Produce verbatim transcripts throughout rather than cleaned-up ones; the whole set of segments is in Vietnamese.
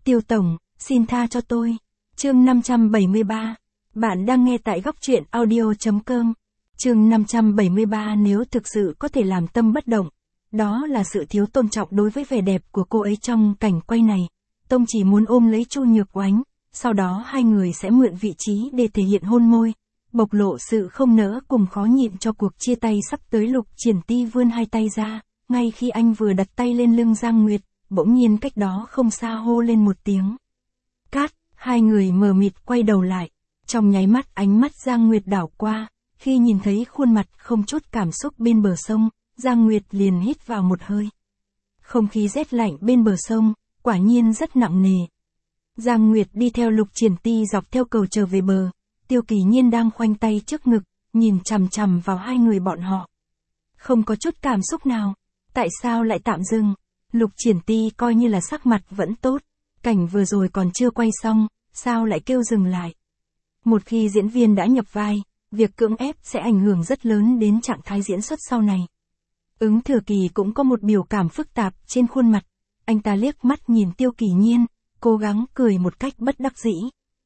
Tiêu Tổng, xin tha cho tôi. Chương năm trăm bảy mươi ba. Bạn đang nghe tại góc truyện audio.com. Chương năm trăm bảy mươi ba. Nếu thực sự có thể làm tâm bất động, đó là sự thiếu tôn trọng đối với vẻ đẹp của cô ấy trong cảnh quay này. Tông chỉ muốn ôm lấy Chu Nhược Oánh, sau đó hai người sẽ mượn vị trí để thể hiện hôn môi, bộc lộ sự không nỡ cùng khó nhịn cho cuộc chia tay sắp tới. Lục Triển Ti vươn hai tay ra, ngay khi anh vừa đặt tay lên lưng Giang Nguyệt, bỗng nhiên cách đó không xa hô lên một tiếng. Cát, hai người mờ mịt quay đầu lại, trong nháy mắt ánh mắt Giang Nguyệt đảo qua, khi nhìn thấy khuôn mặt không chút cảm xúc bên bờ sông, Giang Nguyệt liền hít vào một hơi. Không khí rét lạnh bên bờ sông, quả nhiên rất nặng nề. Giang Nguyệt đi theo Lục Triển Ti dọc theo cầu trở về bờ, Tiêu Kỳ Nhiên đang khoanh tay trước ngực, nhìn chằm chằm vào hai người bọn họ. Không có chút cảm xúc nào, tại sao lại tạm dừng? Lục Triển Ti coi như là sắc mặt vẫn tốt, cảnh vừa rồi còn chưa quay xong, sao lại kêu dừng lại? Một khi diễn viên đã nhập vai, việc cưỡng ép sẽ ảnh hưởng rất lớn đến trạng thái diễn xuất sau này. Ứng Thừa Kỳ cũng có một biểu cảm phức tạp trên khuôn mặt, anh ta liếc mắt nhìn Tiêu Kỳ Nhiên, cố gắng cười một cách bất đắc dĩ.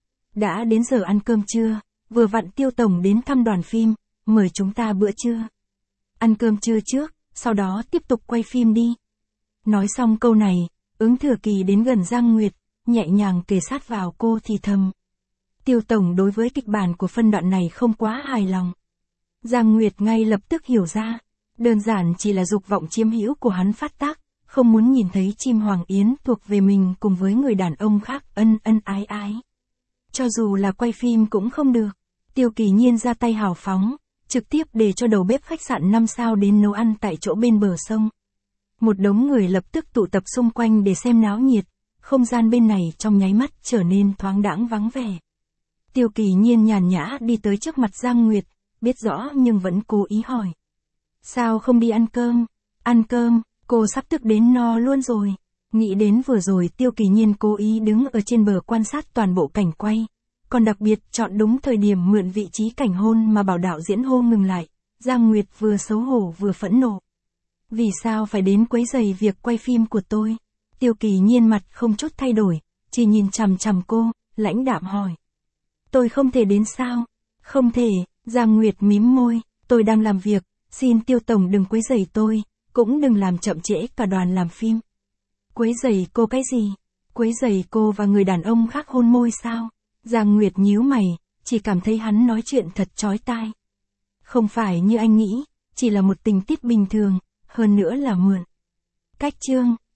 Đã đến giờ ăn cơm trưa, vừa vặn Tiêu Tổng đến thăm đoàn phim, mời chúng ta bữa trưa. Ăn cơm trưa trước, sau đó tiếp tục quay phim đi. Nói xong câu này, Ứng Thừa Kỳ đến gần Giang Nguyệt, nhẹ nhàng kề sát vào cô thì thầm. Tiêu Tổng đối với kịch bản của phân đoạn này không quá hài lòng. Giang Nguyệt ngay lập tức hiểu ra, đơn giản chỉ là dục vọng chiếm hữu của hắn phát tác, không muốn nhìn thấy chim hoàng yến thuộc về mình cùng với người đàn ông khác ân ân ái ái. Cho dù là quay phim cũng không được. Tiêu Kỳ Nhiên ra tay hào phóng, trực tiếp để cho đầu bếp khách sạn năm sao đến nấu ăn tại chỗ bên bờ sông. Một đống người lập tức tụ tập xung quanh để xem náo nhiệt, không gian bên này trong nháy mắt trở nên thoáng đãng vắng vẻ. Tiêu Kỳ Nhiên nhàn nhã đi tới trước mặt Giang Nguyệt, biết rõ nhưng vẫn cố ý hỏi. Sao không đi ăn cơm? Ăn cơm, cô sắp tức đến no luôn rồi. Nghĩ đến vừa rồi Tiêu Kỳ Nhiên cố ý đứng ở trên bờ quan sát toàn bộ cảnh quay, còn đặc biệt chọn đúng thời điểm mượn vị trí cảnh hôn mà bảo đạo diễn hô ngừng lại. Giang Nguyệt vừa xấu hổ vừa phẫn nộ. Vì sao phải đến quấy rầy việc quay phim của tôi? Tiêu Kỳ Nhiên mặt không chút thay đổi, chỉ nhìn chằm chằm cô, lãnh đạm hỏi. Tôi không thể đến sao? Không thể, Giang Nguyệt mím môi, tôi đang làm việc, xin Tiêu Tổng đừng quấy rầy tôi, cũng đừng làm chậm trễ cả đoàn làm phim. Quấy rầy cô cái gì? Quấy rầy cô và người đàn ông khác hôn môi sao? Giang Nguyệt nhíu mày, chỉ cảm thấy hắn nói chuyện thật chói tai. Không phải như anh nghĩ, chỉ là một tình tiết bình thường, hơn nữa là mượn. Cách chương,